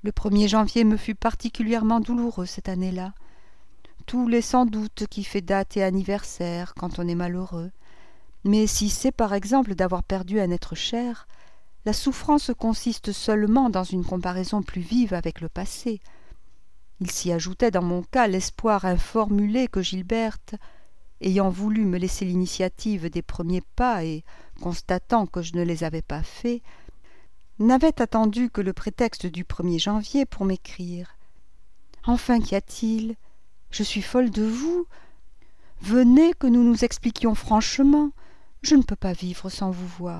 Le 1er janvier me fut particulièrement douloureux cette année-là. Tous les sans doute qui fait date et anniversaire quand on est malheureux. Mais si c'est par exemple d'avoir perdu un être cher, la souffrance consiste seulement dans une comparaison plus vive avec le passé. Il s'y ajoutait dans mon cas l'espoir informulé que Gilberte, ayant voulu me laisser l'initiative des premiers pas et constatant que je ne les avais pas faits, n'avait attendu que le prétexte du 1er janvier pour m'écrire. « Enfin, qu'y a-t-il ? Je suis folle de vous. Venez que nous nous expliquions franchement. Je ne peux pas vivre sans vous voir. »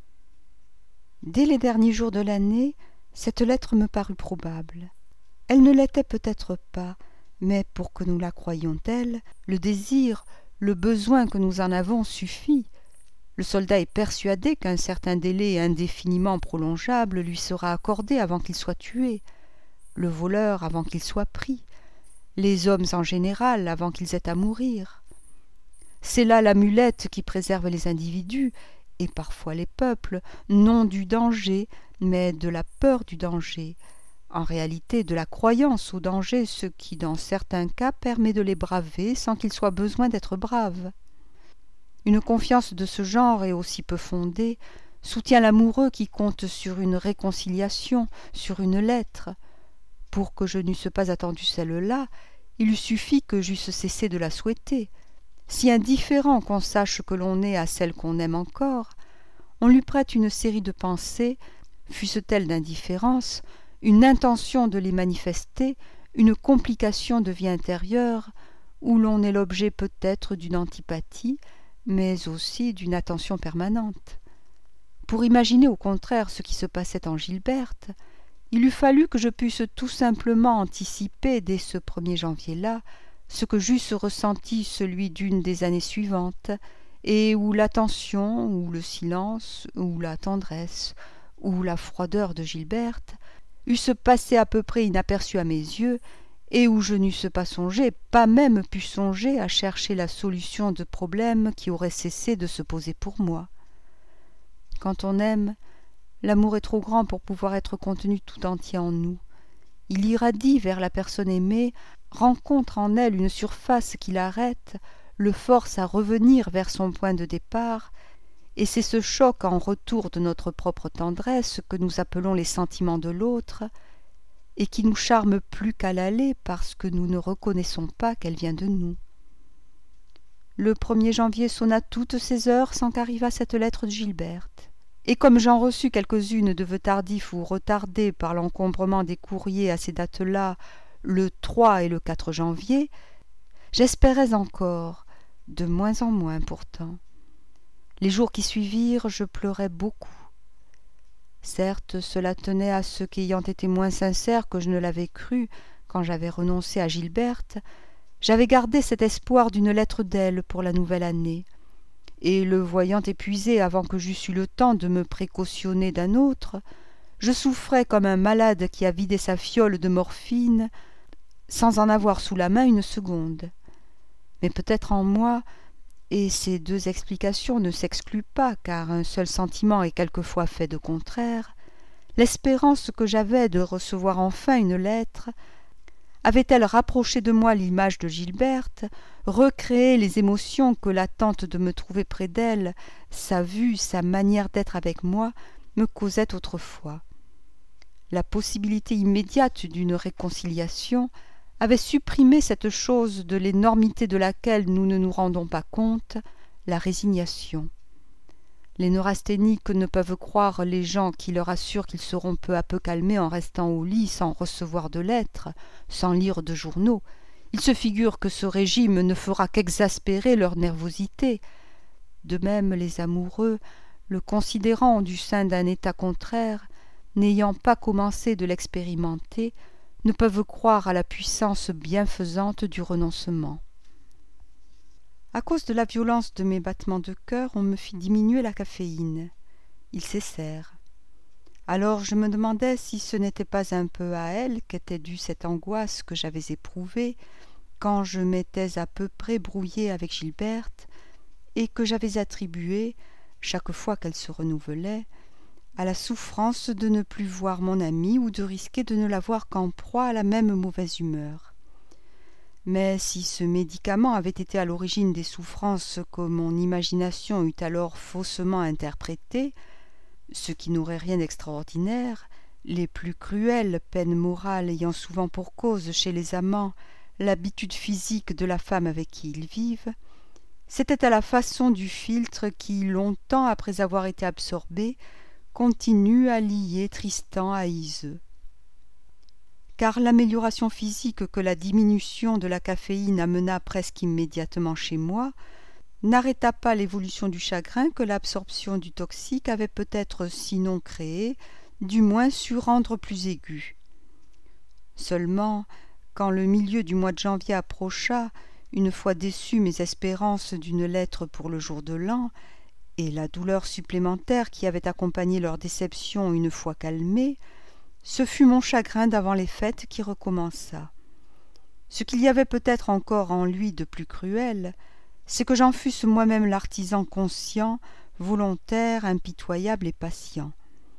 Dès les derniers jours de l'année, cette lettre me parut probable. Elle ne l'était peut-être pas, mais pour que nous la croyions telle, le désir, le besoin que nous en avons suffit. Le soldat est persuadé qu'un certain délai indéfiniment prolongeable lui sera accordé avant qu'il soit tué, le voleur avant qu'il soit pris, les hommes en général avant qu'ils aient à mourir. C'est là l'amulette qui préserve les individus, et parfois les peuples, non du danger, mais de la peur du danger, en réalité de la croyance au danger, ce qui dans certains cas permet de les braver sans qu'il soit besoin d'être brave. Une confiance de ce genre et aussi peu fondée soutient l'amoureux qui compte sur une réconciliation, sur une lettre. Pour que je n'eusse pas attendu celle-là, il eût suffi que j'eusse cessé de la souhaiter. Si indifférent qu'on sache que l'on est à celle qu'on aime encore, on lui prête une série de pensées, fussent-elles d'indifférence, une intention de les manifester, une complication de vie intérieure, où l'on est l'objet peut-être d'une antipathie, mais aussi d'une attention permanente. Pour imaginer au contraire ce qui se passait en Gilberte, il eût fallu que je pusse tout simplement anticiper dès ce 1er janvier-là ce que j'eusse ressenti celui d'une des années suivantes, et où l'attention, ou le silence, ou la tendresse, ou la froideur de Gilberte eussent passé à peu près inaperçus à mes yeux, et où je n'eusse pas songé, pas même pu songer à chercher la solution de problèmes qui auraient cessé de se poser pour moi. Quand on aime, l'amour est trop grand pour pouvoir être contenu tout entier en nous. Il irradie vers la personne aimée, rencontre en elle une surface qui l'arrête, le force à revenir vers son point de départ, et c'est ce choc en retour de notre propre tendresse que nous appelons les sentiments de l'autre, et qui nous charme plus qu'à l'aller parce que nous ne reconnaissons pas qu'elle vient de nous. Le 1er janvier sonna toutes ces heures sans qu'arrivât cette lettre de Gilberte, et comme j'en reçus quelques-unes de vœux tardifs ou retardés par l'encombrement des courriers à ces dates-là, le 3 et le 4 janvier, j'espérais encore, de moins en moins pourtant. Les jours qui suivirent, je pleurais beaucoup. Certes, cela tenait à ce qu'ayant été moins sincère que je ne l'avais cru quand j'avais renoncé à Gilberte, j'avais gardé cet espoir d'une lettre d'elle pour la nouvelle année, et le voyant épuisé avant que j'eusse eu le temps de me précautionner d'un autre, je souffrais comme un malade qui a vidé sa fiole de morphine sans en avoir sous la main une seconde. Mais peut-être en moi, et ces deux explications ne s'excluent pas, car un seul sentiment est quelquefois fait de contraire, l'espérance que j'avais de recevoir enfin une lettre avait-elle rapproché de moi l'image de Gilberte, recréé les émotions que l'attente de me trouver près d'elle, sa vue, sa manière d'être avec moi, me causaient autrefois. La possibilité immédiate d'une réconciliation avait supprimé cette chose de l'énormité de laquelle nous ne nous rendons pas compte, la résignation. Les neurasthéniques ne peuvent croire les gens qui leur assurent qu'ils seront peu à peu calmés en restant au lit sans recevoir de lettres, sans lire de journaux. Ils se figurent que ce régime ne fera qu'exaspérer leur nervosité. De même les amoureux, le considérant du sein d'un état contraire, n'ayant pas commencé de l'expérimenter, ne peuvent croire à la puissance bienfaisante du renoncement. À cause de la violence de mes battements de cœur, on me fit diminuer la caféine. Ils cessèrent. Alors je me demandais si ce n'était pas un peu à elle qu'était due cette angoisse que j'avais éprouvée quand je m'étais à peu près brouillé avec Gilberte et que j'avais attribuée, chaque fois qu'elle se renouvelait, à la souffrance de ne plus voir mon amie ou de risquer de ne la voir qu'en proie à la même mauvaise humeur. Mais si ce médicament avait été à l'origine des souffrances que mon imagination eut alors faussement interprétées, ce qui n'aurait rien d'extraordinaire, les plus cruelles peines morales ayant souvent pour cause chez les amants l'habitude physique de la femme avec qui ils vivent, c'était à la façon du philtre qui, longtemps après avoir été absorbé, continue à lier Tristan à Iseux. Car l'amélioration physique que la diminution de la caféine amena presque immédiatement chez moi n'arrêta pas l'évolution du chagrin que l'absorption du toxique avait peut-être sinon créé, du moins su rendre plus aigu. Seulement, quand le milieu du mois de janvier approcha, une fois déçues mes espérances d'une lettre pour le jour de l'an, et la douleur supplémentaire qui avait accompagné leur déception une fois calmée, ce fut mon chagrin d'avant les fêtes qui recommença. Ce qu'il y avait peut-être encore en lui de plus cruel, c'est que j'en fusse moi-même l'artisan conscient, volontaire, impitoyable et patient.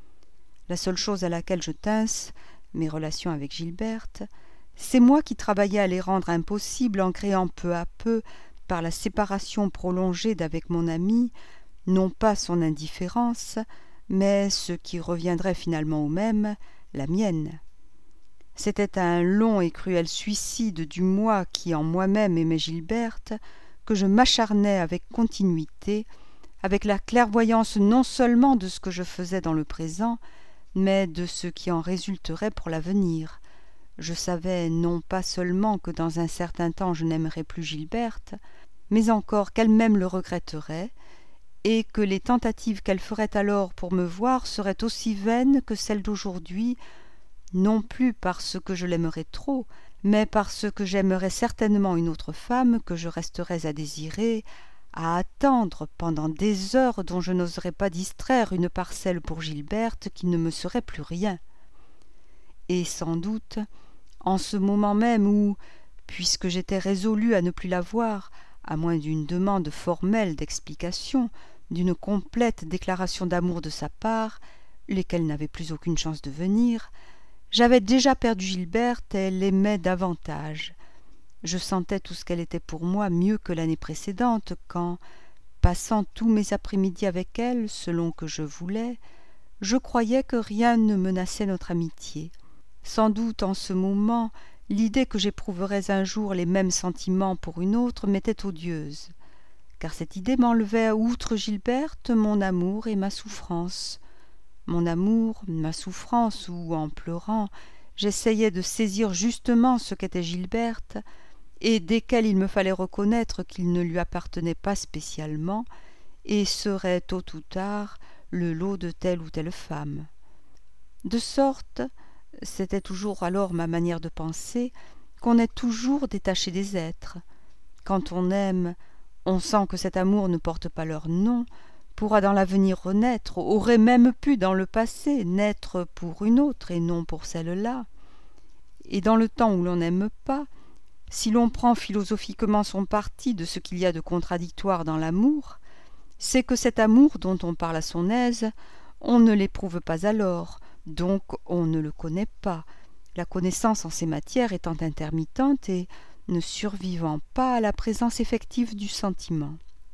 La seule chose à laquelle je tinsse, mes relations avec Gilberte, c'est moi qui travaillais à les rendre impossibles en créant peu à peu, par la séparation prolongée d'avec mon ami, non pas son indifférence, mais ce qui reviendrait finalement au même, la mienne. C'était un long et cruel suicide du moi qui en moi-même aimait Gilberte, que je m'acharnais avec continuité, avec la clairvoyance non seulement de ce que je faisais dans le présent, mais de ce qui en résulterait pour l'avenir. Je savais non pas seulement que dans un certain temps je n'aimerais plus Gilberte, mais encore qu'elle-même le regretterait, et que les tentatives qu'elle ferait alors pour me voir seraient aussi vaines que celles d'aujourd'hui, non plus parce que je l'aimerais trop, mais parce que j'aimerais certainement une autre femme que je resterais à désirer, à attendre pendant des heures dont je n'oserais pas distraire une parcelle pour Gilberte qui ne me serait plus rien. Et sans doute, en ce moment même où, puisque j'étais résolue à ne plus la voir, à moins d'une demande formelle d'explication, d'une complète déclaration d'amour de sa part, lesquelles n'avaient plus aucune chance de venir, j'avais déjà perdu Gilberte et l'aimais davantage. Je sentais tout ce qu'elle était pour moi mieux que l'année précédente, quand, passant tous mes après-midi avec elle, selon que je voulais, je croyais que rien ne menaçait notre amitié. Sans doute en ce moment, l'idée que j'éprouverais un jour les mêmes sentiments pour une autre m'était odieuse, car cette idée m'enlevait outre Gilberte mon amour et ma souffrance. Mon amour, ma souffrance, où, en pleurant, j'essayais de saisir justement ce qu'était Gilberte, et desquels il me fallait reconnaître qu'il ne lui appartenait pas spécialement, et serait tôt ou tard le lot de telle ou telle femme. De sorte, c'était toujours alors ma manière de penser, qu'on est toujours détaché des êtres. Quand on aime, on sent que cet amour ne porte pas leur nom, pourra dans l'avenir renaître, aurait même pu dans le passé naître pour une autre et non pour celle-là. Et dans le temps où l'on n'aime pas, si l'on prend philosophiquement son parti de ce qu'il y a de contradictoire dans l'amour, c'est que cet amour dont on parle à son aise, on ne l'éprouve pas alors, donc on ne le connaît pas, la connaissance en ces matières étant intermittente et ne survivant pas à la présence effective du sentiment.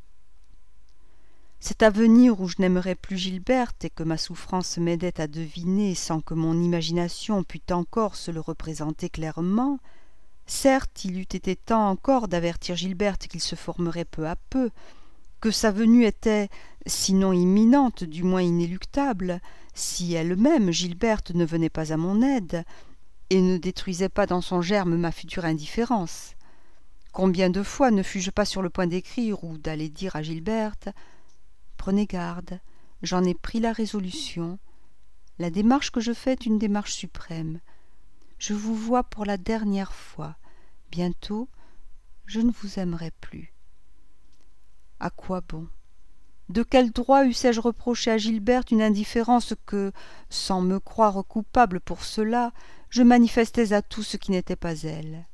Cet avenir où je n'aimerais plus Gilberte et que ma souffrance m'aidait à deviner sans que mon imagination pût encore se le représenter clairement, certes il eût été temps encore d'avertir Gilberte qu'il se formerait peu à peu, que sa venue était, sinon imminente, du moins inéluctable, si elle-même, Gilberte, ne venait pas à mon aide, et ne détruisait pas dans son germe ma future indifférence. Combien de fois ne fus-je pas sur le point d'écrire ou d'aller dire à Gilberte « Prenez garde, j'en ai pris la résolution. La démarche que je fais est une démarche suprême. Je vous vois pour la dernière fois. Bientôt, je ne vous aimerai plus. » À quoi bon? De quel droit eussé-je reproché à Gilberte une indifférence que, sans me croire coupable pour cela, je manifestais à tout ce qui n'était pas elle?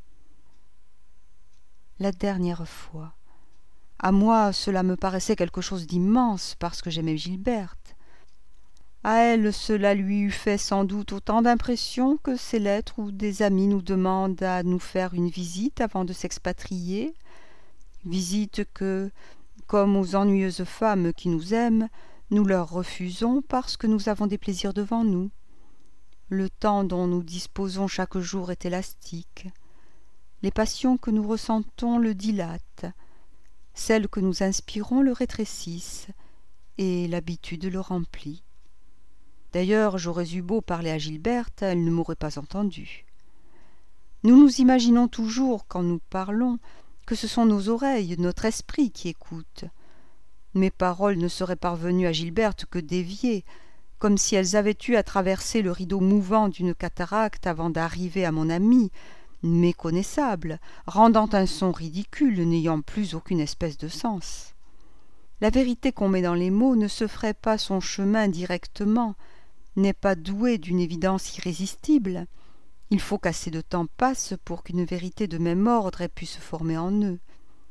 La dernière fois. À moi, cela me paraissait quelque chose d'immense, parce que j'aimais Gilberte. À elle, cela lui eût fait sans doute autant d'impression que ces lettres où des amis nous demandent à nous faire une visite avant de s'expatrier, visite que, comme aux ennuyeuses femmes qui nous aiment, nous leur refusons parce que nous avons des plaisirs devant nous. Le temps dont nous disposons chaque jour est élastique. Les passions que nous ressentons le dilatent, celles que nous inspirons le rétrécissent, et l'habitude le remplit. D'ailleurs, j'aurais eu beau parler à Gilberte, elle ne m'aurait pas entendu. Nous nous imaginons toujours, quand nous parlons, que ce sont nos oreilles, notre esprit qui écoutent. Mes paroles ne seraient parvenues à Gilberte que déviées, comme si elles avaient eu à traverser le rideau mouvant d'une cataracte avant d'arriver à mon ami, méconnaissable, rendant un son ridicule, n'ayant plus aucune espèce de sens. La vérité qu'on met dans les mots ne se ferait pas son chemin directement, n'est pas douée d'une évidence irrésistible. Il faut qu'assez de temps passe pour qu'une vérité de même ordre ait pu se former en eux.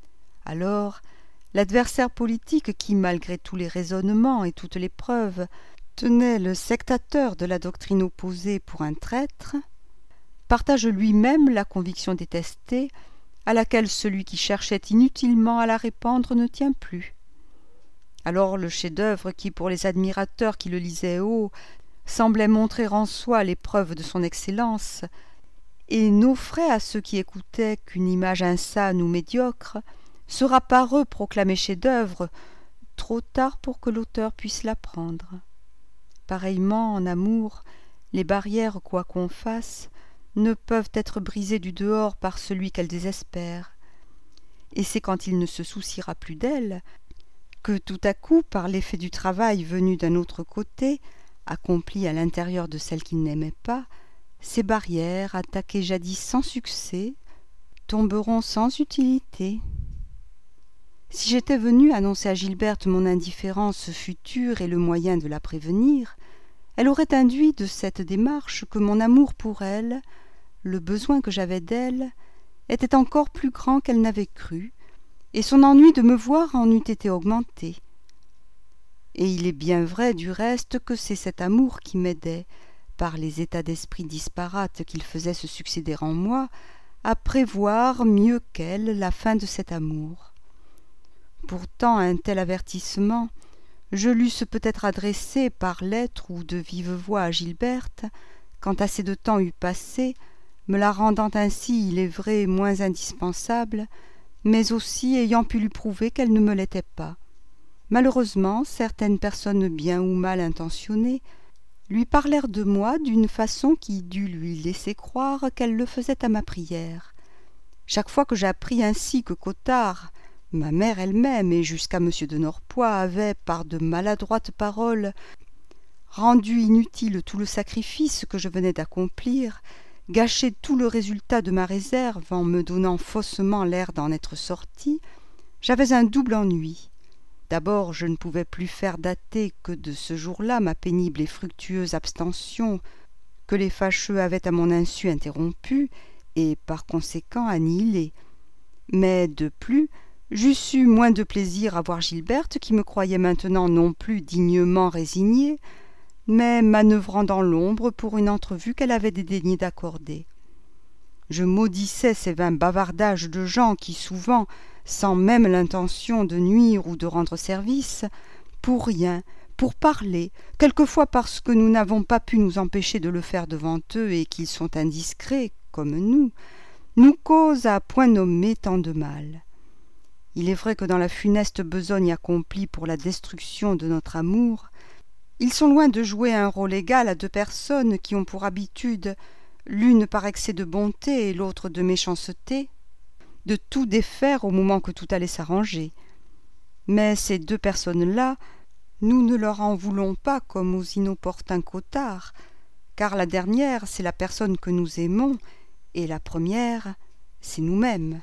Alors, l'adversaire politique qui, malgré tous les raisonnements et toutes les preuves, tenait le sectateur de la doctrine opposée pour un traître, partage lui-même la conviction détestée, à laquelle celui qui cherchait inutilement à la répandre ne tient plus. Alors le chef-d'œuvre qui, pour les admirateurs qui le lisaient haut, semblait montrer en soi les preuves de son excellence, et n'offrait à ceux qui écoutaient qu'une image insane ou médiocre, sera par eux proclamé chef-d'œuvre, trop tard pour que l'auteur puisse l'apprendre. Pareillement, en amour, les barrières, quoi qu'on fasse, ne peuvent être brisées du dehors par celui qu'elle désespère. Et c'est quand il ne se souciera plus d'elle, que tout à coup, par l'effet du travail venu d'un autre côté, accompli à l'intérieur de celle qu'il n'aimait pas, ces barrières, attaquées jadis sans succès, tomberont sans utilité. Si j'étais venue annoncer à Gilberte mon indifférence future et le moyen de la prévenir, elle aurait induit de cette démarche que mon amour pour elle, le besoin que j'avais d'elle, était encore plus grand qu'elle n'avait cru, et son ennui de me voir en eût été augmenté. Et il est bien vrai du reste que c'est cet amour qui m'aidait, par les états d'esprit disparates qu'il faisait se succéder en moi, à prévoir mieux qu'elle la fin de cet amour. Pourtant un tel avertissement, je l'eusse peut-être adressé par lettre ou de vive voix à Gilberte, quand assez de temps eût passé, me la rendant ainsi, il est vrai, moins indispensable, mais aussi ayant pu lui prouver qu'elle ne me l'était pas. Malheureusement, certaines personnes bien ou mal intentionnées lui parlèrent de moi d'une façon qui dut lui laisser croire qu'elle le faisait à ma prière. Chaque fois que j'appris ainsi que Cottard, ma mère elle-même et jusqu'à M. de Norpois avaient, par de maladroites paroles, rendu inutile tout le sacrifice que je venais d'accomplir, gâché tout le résultat de ma réserve en me donnant faussement l'air d'en être sorti, j'avais un double ennui. D'abord, je ne pouvais plus faire dater que de ce jour-là ma pénible et fructueuse abstention que les fâcheux avaient à mon insu interrompue et par conséquent annihilée. Mais de plus, j'eusse eu moins de plaisir à voir Gilberte qui me croyait maintenant non plus dignement résignée, mais manœuvrant dans l'ombre pour une entrevue qu'elle avait dédaigné d'accorder. Je maudissais ces vains bavardages de gens qui souvent, sans même l'intention de nuire ou de rendre service, pour rien, pour parler, quelquefois parce que nous n'avons pas pu nous empêcher de le faire devant eux et qu'ils sont indiscrets, comme nous causent à point nommé tant de mal. Il est vrai que dans la funeste besogne accomplie pour la destruction de notre amour, ils sont loin de jouer un rôle égal à deux personnes qui ont pour habitude, l'une par excès de bonté et l'autre de méchanceté, de tout défaire au moment que tout allait s'arranger. Mais ces deux personnes-là, nous ne leur en voulons pas comme aux inopportuns Cottard, car la dernière, c'est la personne que nous aimons, et la première, c'est nous-mêmes.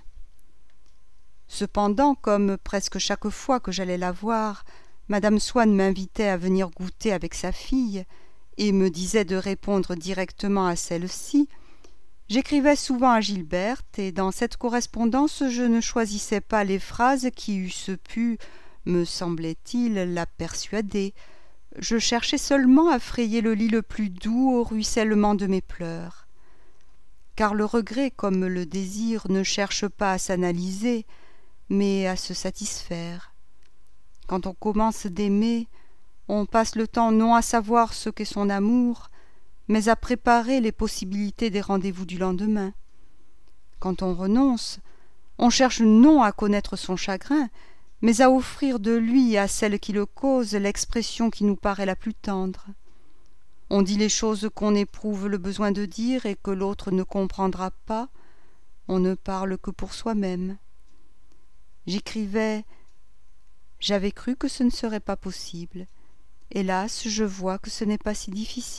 Cependant, comme presque chaque fois que j'allais la voir, Madame Swann m'invitait à venir goûter avec sa fille, et me disait de répondre directement à celle-ci, j'écrivais souvent à Gilberte, et dans cette correspondance je ne choisissais pas les phrases qui eussent pu, me semblait-il, la persuader, je cherchais seulement à frayer le lit le plus doux au ruissellement de mes pleurs. Car le regret, comme le désir, ne cherche pas à s'analyser, mais à se satisfaire. Quand on commence d'aimer, on passe le temps non à savoir ce qu'est son amour, mais à préparer les possibilités des rendez-vous du lendemain. Quand on renonce, on cherche non à connaître son chagrin, mais à offrir de lui à celle qui le cause l'expression qui nous paraît la plus tendre. On dit les choses qu'on éprouve le besoin de dire et que l'autre ne comprendra pas, on ne parle que pour soi-même. J'écrivais « J'avais cru que ce ne serait pas possible. Hélas, je vois que ce n'est pas si difficile. »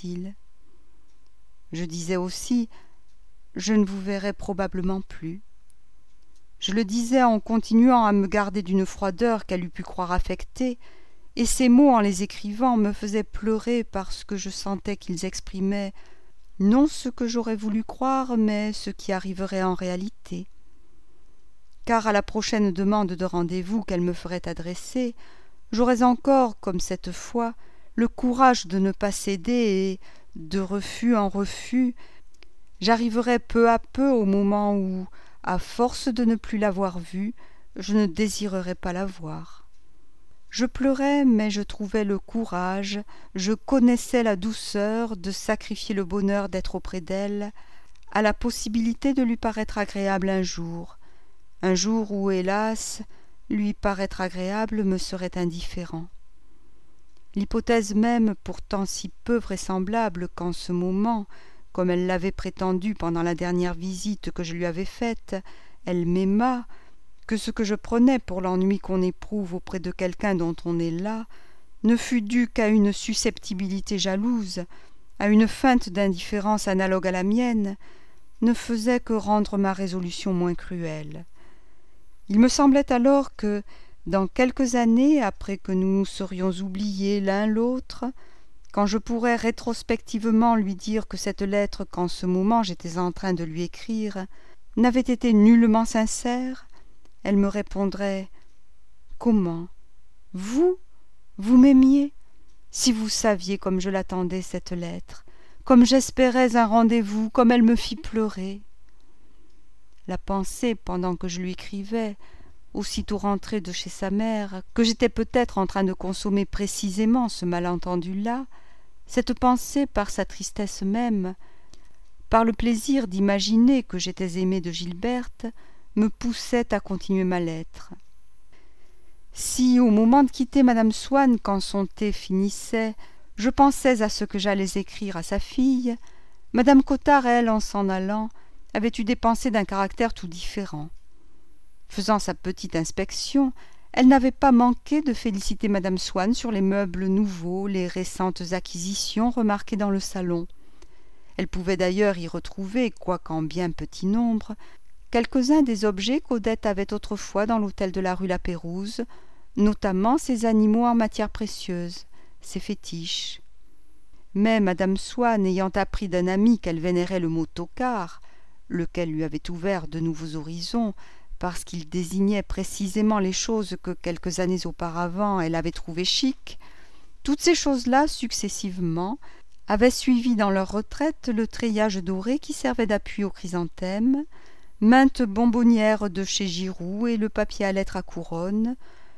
Je disais aussi « Je ne vous verrai probablement plus. » Je le disais en continuant à me garder d'une froideur qu'elle eût pu croire affectée, et ces mots, en les écrivant, me faisaient pleurer parce que je sentais qu'ils exprimaient non ce que j'aurais voulu croire, mais ce qui arriverait en réalité. Car à la prochaine demande de rendez-vous qu'elle me ferait adresser, j'aurais encore, comme cette fois, le courage de ne pas céder et, de refus en refus, j'arriverais peu à peu au moment où, à force de ne plus l'avoir vue, je ne désirerais pas la voir. Je pleurais, mais je trouvais le courage, je connaissais la douceur de sacrifier le bonheur d'être auprès d'elle à la possibilité de lui paraître agréable un jour où, hélas, lui paraître agréable me serait indifférent. L'hypothèse même, pourtant si peu vraisemblable qu'en ce moment, comme elle l'avait prétendu pendant la dernière visite que je lui avais faite, elle m'aimât, que ce que je prenais pour l'ennui qu'on éprouve auprès de quelqu'un dont on est là, ne fût dû qu'à une susceptibilité jalouse, à une feinte d'indifférence analogue à la mienne, ne faisait que rendre ma résolution moins cruelle. Il me semblait alors que, dans quelques années après que nous nous serions oubliés l'un l'autre, quand je pourrais rétrospectivement lui dire que cette lettre qu'en ce moment j'étais en train de lui écrire n'avait été nullement sincère, elle me répondrait « Comment ? Vous m'aimiez ? Si vous saviez comme je l'attendais cette lettre, comme j'espérais un rendez-vous, comme elle me fit pleurer. » La pensée, pendant que je lui écrivais, aussitôt rentrée de chez sa mère, que j'étais peut-être en train de consommer précisément ce malentendu-là, cette pensée, par sa tristesse même, par le plaisir d'imaginer que j'étais aimé de Gilberte, me poussait à continuer ma lettre. Si, au moment de quitter madame Swann, quand son thé finissait, je pensais à ce que j'allais écrire à sa fille, madame Cottard, elle, en s'en allant, avait eu des pensées d'un caractère tout différent. Faisant sa petite inspection, elle n'avait pas manqué de féliciter madame Swann sur les meubles nouveaux, les récentes acquisitions remarquées dans le salon. Elle pouvait d'ailleurs y retrouver, quoiqu'en bien petit nombre, quelques-uns des objets qu'Odette avait autrefois dans l'hôtel de la rue La Pérouse, notamment ses animaux en matière précieuse, ses fétiches. Mais madame Swann, ayant appris d'un ami qu'elle vénérait le mot tocard, lequel lui avait ouvert de nouveaux horizons, parce qu'il désignait précisément les choses que quelques années auparavant elle avait trouvées chic, toutes ces choses-là, successivement, avaient suivi dans leur retraite le treillage doré qui servait d'appui aux chrysanthèmes, maintes bonbonnières de chez Giroux et le papier à lettres à couronne,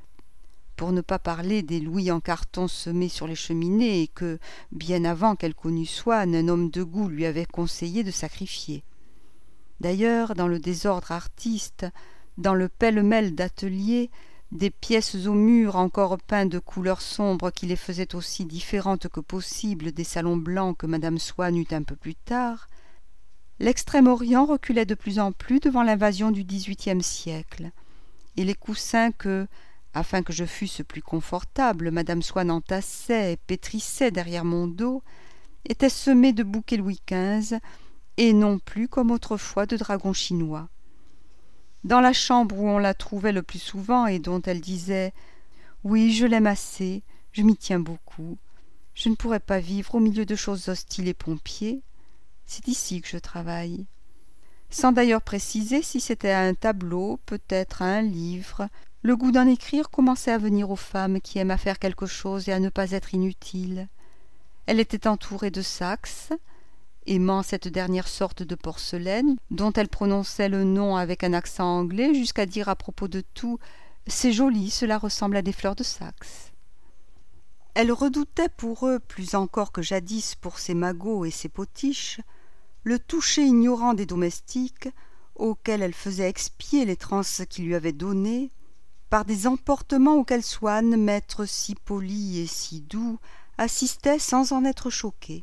pour ne pas parler des louis en carton semés sur les cheminées et que, bien avant qu'elle connût Swann, un homme de goût lui avait conseillé de sacrifier. D'ailleurs, dans le désordre artiste, dans le pêle-mêle d'ateliers, des pièces au mur encore peints de couleurs sombres qui les faisaient aussi différentes que possible des salons blancs que madame Swann eut un peu plus tard, l'Extrême-Orient reculait de plus en plus devant l'invasion du XVIIIe siècle, et les coussins que, afin que je fusse plus confortable, madame Swann entassait et pétrissait derrière mon dos, étaient semés de bouquets Louis XV, et non plus comme autrefois de dragons chinois. Dans la chambre où on la trouvait le plus souvent et dont elle disait « Oui, je l'aime assez, je m'y tiens beaucoup, je ne pourrais pas vivre au milieu de choses hostiles et pompiers, c'est ici que je travaille. » Sans d'ailleurs préciser si c'était à un tableau, peut-être à un livre, Le goût d'en écrire commençait à venir aux femmes qui aiment à faire quelque chose et à ne pas être inutiles. Elle était entourée de saxe, aimant cette dernière sorte de porcelaine, dont elle prononçait le nom avec un accent anglais jusqu'à dire à propos de tout « c'est joli, cela ressemble à des fleurs de Saxe ». Elle redoutait pour eux, plus encore que jadis pour ses magots et ses potiches, le toucher ignorant des domestiques, auxquels elle faisait expier les transes qu'ils lui avaient données, par des emportements auxquels Swann, maître si poli et si doux, assistait sans en être choqué.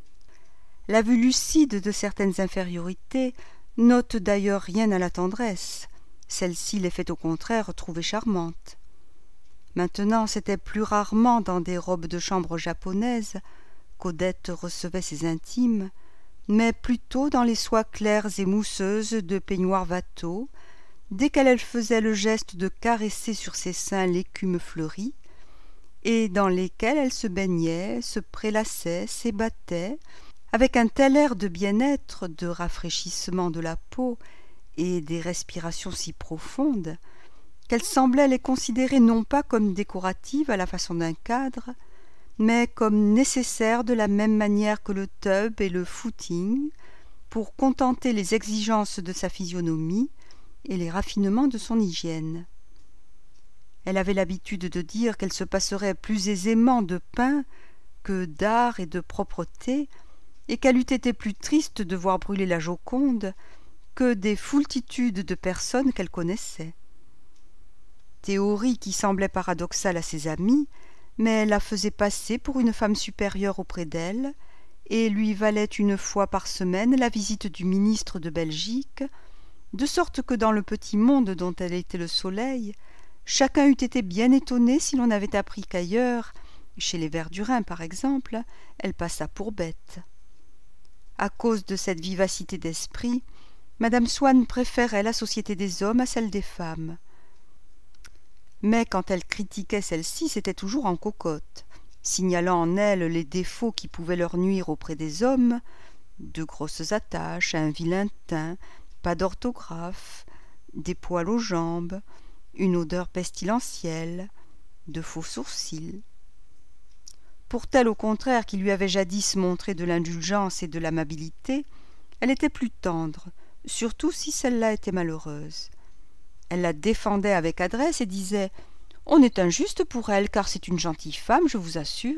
La vue lucide de certaines infériorités n'ôte d'ailleurs rien à la tendresse, celle-ci les fait au contraire trouver charmantes. Maintenant, c'était plus rarement dans des robes de chambre japonaises qu'Odette recevait ses intimes, mais plutôt dans les soies claires et mousseuses de peignoirs Watteau, desquelles elle faisait le geste de caresser sur ses seins l'écume fleurie, et dans lesquelles elle se baignait, se prélassait, s'ébattait, avec un tel air de bien-être, de rafraîchissement de la peau et des respirations si profondes, qu'elle semblait les considérer non pas comme décoratives à la façon d'un cadre, mais comme nécessaires de la même manière que le tub et le footing, pour contenter les exigences de sa physionomie et les raffinements de son hygiène. Elle avait l'habitude de dire qu'elle se passerait plus aisément de pain que d'art et de propreté, et qu'elle eût été plus triste de voir brûler la Joconde que des foultitudes de personnes qu'elle connaissait. Théorie qui semblait paradoxale à ses amis, mais la faisait passer pour une femme supérieure auprès d'elle, et lui valait une fois par semaine la visite du ministre de Belgique, de sorte que dans le petit monde dont elle était le soleil, chacun eût été bien étonné si l'on avait appris qu'ailleurs, chez les Verdurin par exemple, elle passa pour bête. À cause de cette vivacité d'esprit, madame Swann préférait la société des hommes à celle des femmes. Mais quand elle critiquait celle-ci, c'était toujours en cocotte, signalant en elle les défauts qui pouvaient leur nuire auprès des hommes, de grosses attaches, un vilain teint, pas d'orthographe, des poils aux jambes, une odeur pestilentielle, de faux sourcils. Pour telle au contraire qui lui avait jadis montré de l'indulgence et de l'amabilité, elle était plus tendre, surtout si celle-là était malheureuse. Elle la défendait avec adresse et disait « On est injuste pour elle, car c'est une gentille femme, je vous assure. »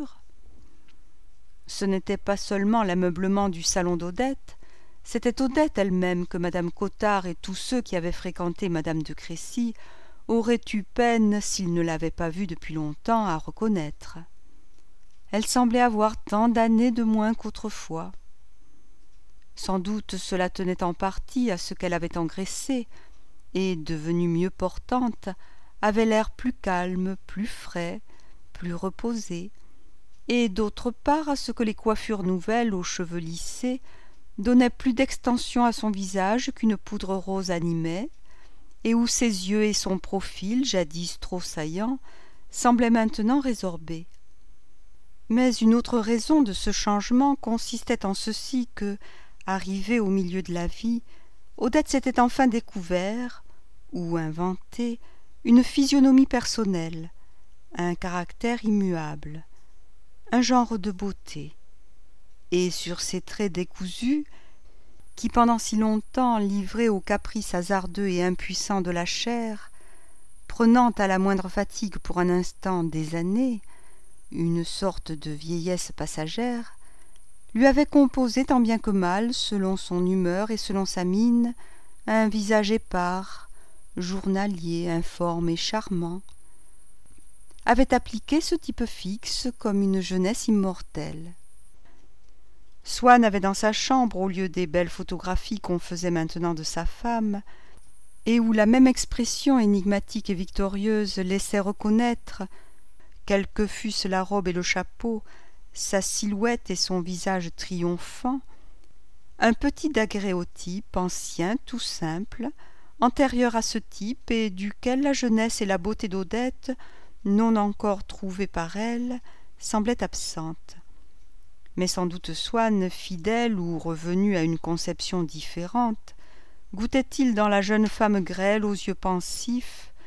Ce n'était pas seulement l'ameublement du salon d'Odette, c'était Odette elle-même que madame Cottard et tous ceux qui avaient fréquenté madame de Crécy auraient eu peine, s'ils ne l'avaient pas vue depuis longtemps, à reconnaître. Elle semblait avoir tant d'années de moins qu'autrefois. Sans doute cela tenait en partie à ce qu'elle avait engraissé, et, devenue mieux portante, avait l'air plus calme, plus frais, plus reposé, et d'autre part à ce que les coiffures nouvelles aux cheveux lissés donnaient plus d'extension à son visage qu'une poudre rose animait, et où ses yeux et son profil, jadis trop saillants, semblaient maintenant résorbés. Mais une autre raison de ce changement consistait en ceci que, arrivée au milieu de la vie, Odette s'était enfin découvert, ou inventé, une physionomie personnelle, un caractère immuable, un genre de beauté. Et sur ces traits décousus, qui pendant si longtemps, livrés aux caprices hasardeux et impuissants de la chair, prenant à la moindre fatigue pour un instant des années, une sorte de vieillesse passagère, lui avait composé tant bien que mal, selon son humeur et selon sa mine, un visage épars, journalier, informe et charmant, avait appliqué ce type fixe comme une jeunesse immortelle. Swann avait dans sa chambre, au lieu des belles photographies qu'on faisait maintenant de sa femme, et où la même expression énigmatique et victorieuse laissait reconnaître, quels que fussent la robe et le chapeau, sa silhouette et son visage triomphant, un petit daguerréotype ancien, tout simple, antérieur à ce type et duquel la jeunesse et la beauté d'Odette, non encore trouvées par elle, semblaient absentes. Mais sans doute Swann, fidèle ou revenu à une conception différente, goûtait-il dans la jeune femme grêle aux yeux pensifs,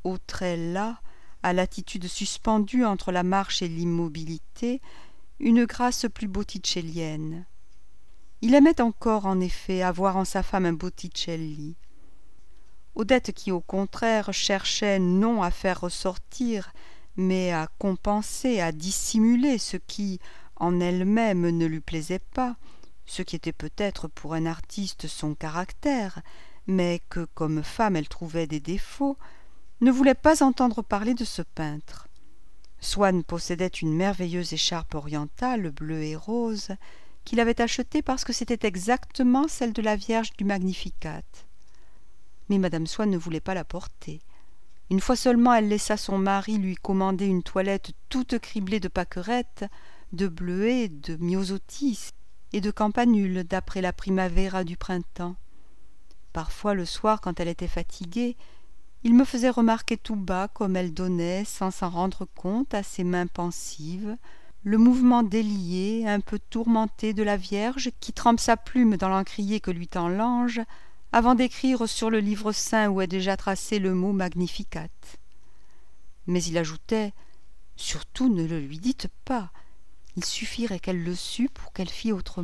aux traits las, à l'attitude suspendue entre la marche et l'immobilité, une grâce plus botticellienne. Il aimait encore, en effet, avoir en sa femme un Botticelli. Odette qui, au contraire, cherchait non à faire ressortir, mais à compenser, à dissimuler ce qui, en elle-même, ne lui plaisait pas, ce qui était peut-être pour un artiste son caractère, mais que, comme femme, elle trouvait des défauts, ne voulait pas entendre parler de ce peintre. Swann possédait une merveilleuse écharpe orientale, bleue et rose, qu'il avait achetée parce que c'était exactement celle de la Vierge du Magnificat. Mais madame Swann ne voulait pas la porter. Une fois seulement, elle laissa son mari lui commander une toilette toute criblée de pâquerettes, de bleuets, de myosotis et de campanules, d'après la primavera du printemps. Parfois, le soir, quand elle était fatiguée, il me faisait remarquer tout bas comme elle donnait, sans s'en rendre compte, à ses mains pensives, le mouvement délié, un peu tourmenté de la Vierge qui trempe sa plume dans l'encrier que lui tend l'ange, avant d'écrire sur le livre saint où est déjà tracé le mot Magnificat. Mais il ajoutait « Surtout ne le lui dites pas, il suffirait qu'elle le sût pour qu'elle fît autrement. »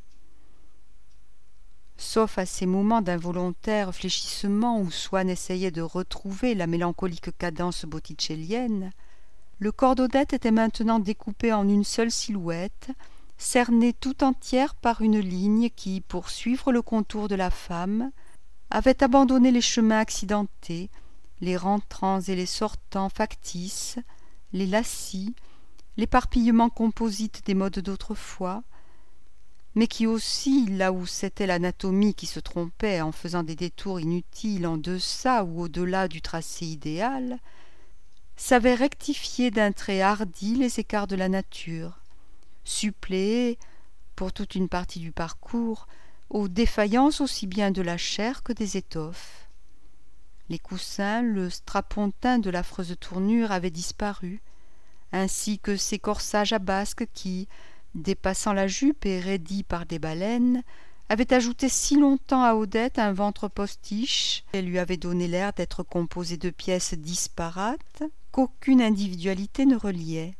Sauf à ces moments d'involontaire fléchissement où Swann essayait de retrouver la mélancolique cadence botticellienne, le corps d'Odette était maintenant découpé en une seule silhouette, cernée tout entière par une ligne qui, pour suivre le contour de la femme, avait abandonné les chemins accidentés, les rentrants et les sortants factices, les lacis, l'éparpillement composite des modes d'autrefois, mais qui aussi, là où c'était l'anatomie qui se trompait en faisant des détours inutiles en deçà ou au-delà du tracé idéal, savait rectifier d'un trait hardi les écarts de la nature, suppléer, pour toute une partie du parcours, aux défaillances aussi bien de la chair que des étoffes. Les coussins, le strapontin de l'affreuse tournure avaient disparu, ainsi que ces corsages à basques qui, dépassant la jupe et raidis par des baleines, avaient ajouté si longtemps à Odette un ventre postiche et lui avaient donné l'air d'être composé de pièces disparates qu'aucune individualité ne reliait.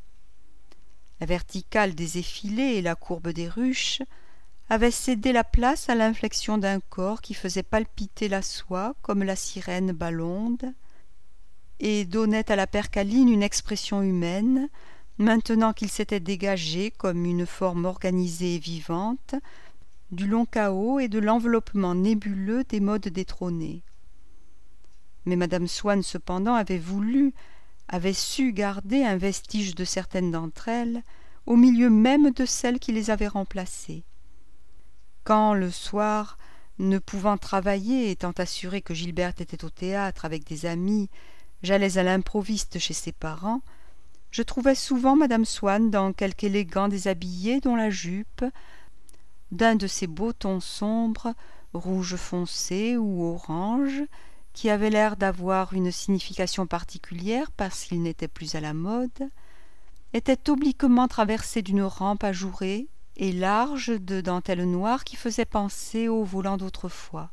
La verticale des effilés et la courbe des ruches avaient cédé la place à l'inflexion d'un corps qui faisait palpiter la soie comme la sirène ballonde et donnait à la percaline une expression humaine, maintenant qu'il s'était dégagé comme une forme organisée et vivante du long chaos et de l'enveloppement nébuleux des modes détrônés. Mais madame Swann cependant avait su garder un vestige de certaines d'entre elles au milieu même de celles qui les avaient remplacées. Quand, le soir, ne pouvant travailler, étant assuré que Gilberte était au théâtre avec des amis, j'allais à l'improviste chez ses parents, je trouvais souvent madame Swann dans quelque élégant déshabillé dont la jupe, d'un de ces beaux tons sombres, rouge foncé ou orange, qui avait l'air d'avoir une signification particulière parce qu'il n'était plus à la mode, était obliquement traversée d'une rampe ajourée et large de dentelle noire qui faisait penser aux volants d'autrefois.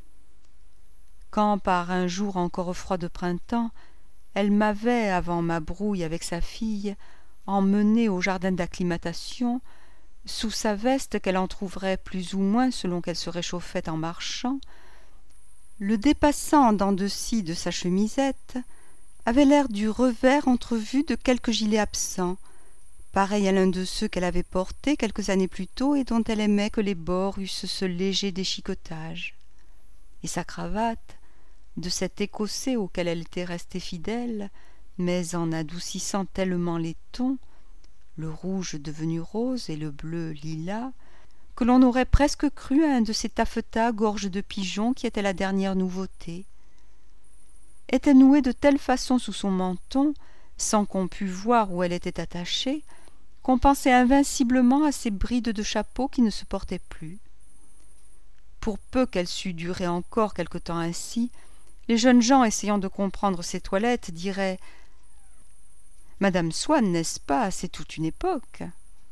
Quand, par un jour encore froid de printemps, elle m'avait, avant ma brouille avec sa fille, emmenée au jardin d'acclimatation, sous sa veste qu'elle entr'ouvrait plus ou moins selon qu'elle se réchauffait en marchant, le dépassant en dents de scie de sa chemisette avait l'air du revers entrevu de quelque gilet absent, pareil à l'un de ceux qu'elle avait portés quelques années plus tôt et dont elle aimait que les bords eussent ce léger déchiquetage. Et sa cravate, de cet écossais auquel elle était restée fidèle, mais en adoucissant tellement les tons, le rouge devenu rose et le bleu lilas, que l'on aurait presque cru à un de ces taffetas gorge de pigeon qui était la dernière nouveauté, était nouée de telle façon sous son menton, sans qu'on pût voir où elle était attachée, qu'on pensait invinciblement à ces brides de chapeau qui ne se portaient plus. Pour peu qu'elle sût durer encore quelque temps ainsi, les jeunes gens essayant de comprendre ses toilettes diraient « Madame Swann, n'est-ce pas, c'est toute une époque ?»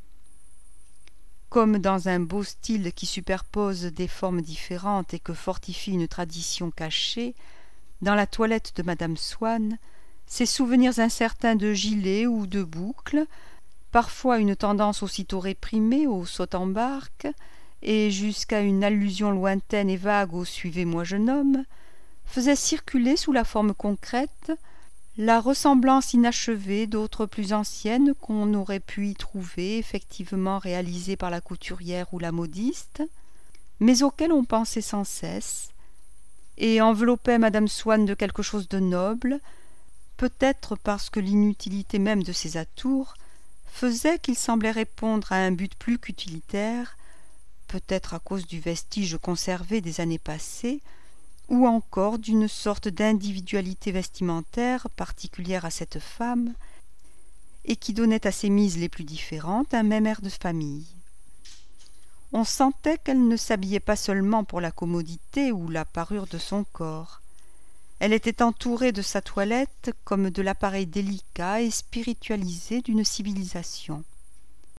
Comme dans un beau style qui superpose des formes différentes et que fortifie une tradition cachée, dans la toilette de madame Swann, ces souvenirs incertains de gilets ou de boucles, parfois une tendance aussitôt réprimée au saute-en-barque, et jusqu'à une allusion lointaine et vague au suivez-moi jeune homme, faisaient circuler sous la forme concrète la ressemblance inachevée d'autres plus anciennes qu'on aurait pu y trouver effectivement réalisées par la couturière ou la modiste, mais auxquelles on pensait sans cesse, et enveloppaient madame Swann de quelque chose de noble, peut-être parce que l'inutilité même de ces atours faisait qu'ils semblaient répondre à un but plus qu'utilitaire, peut-être à cause du vestige conservé des années passées, ou encore d'une sorte d'individualité vestimentaire particulière à cette femme, et qui donnait à ses mises les plus différentes un même air de famille. On sentait qu'elle ne s'habillait pas seulement pour la commodité ou la parure de son corps. Elle était entourée de sa toilette comme de l'appareil délicat et spiritualisé d'une civilisation.